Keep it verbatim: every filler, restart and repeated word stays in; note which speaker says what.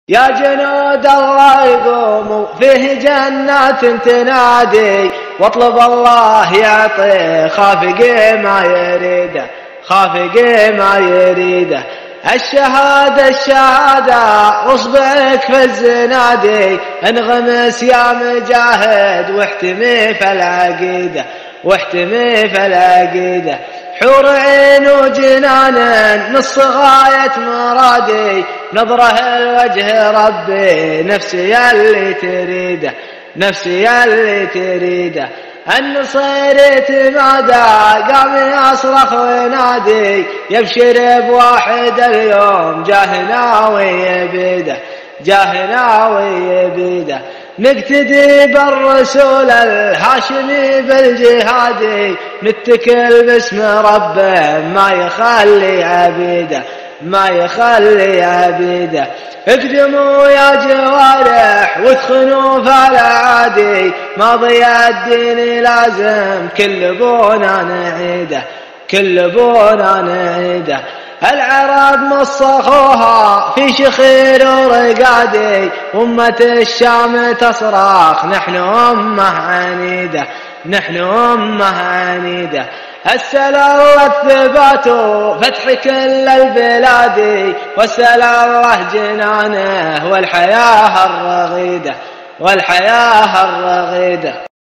Speaker 1: يا جنود الله يقوموا فيه جنات تنادي، واطلب الله يعطي خافق ما يريده، خافق ما يريده. الشهادة الشهادة واصبعك في الزنادي، انغمس يا مجاهد واحتمي في العقيدة، واحتمي في العقيدة. حور عين وجنان نص غاية مرادي، نظره الوجه ربي نفسي اللي تريده، نفسي اللي تريده. النصير تمادى قام يصرخ وينادي، يبشر بواحد اليوم جاهنا ويبيده، جاهنا ويبيده. نقتدي بالرسول الهاشمي بالجهادي، نتكل باسم ربه ما يخلي عبيده، ما يخلي عبيده. اقدموا يا جوارح وادخلوا في الأعادي، ماضي الدين لازم كل بونا نعيده، كل بونا نعيده. العرب مصخوها في شخير ورقادي، أمة الشام تصرخ نحن أمة عنيدة، نحن أمة عنيدة. أسأل الله الثبات فتح كل البلاد، واسأل الله جنانه والحياة الرغيدة، والحياة الرغيدة.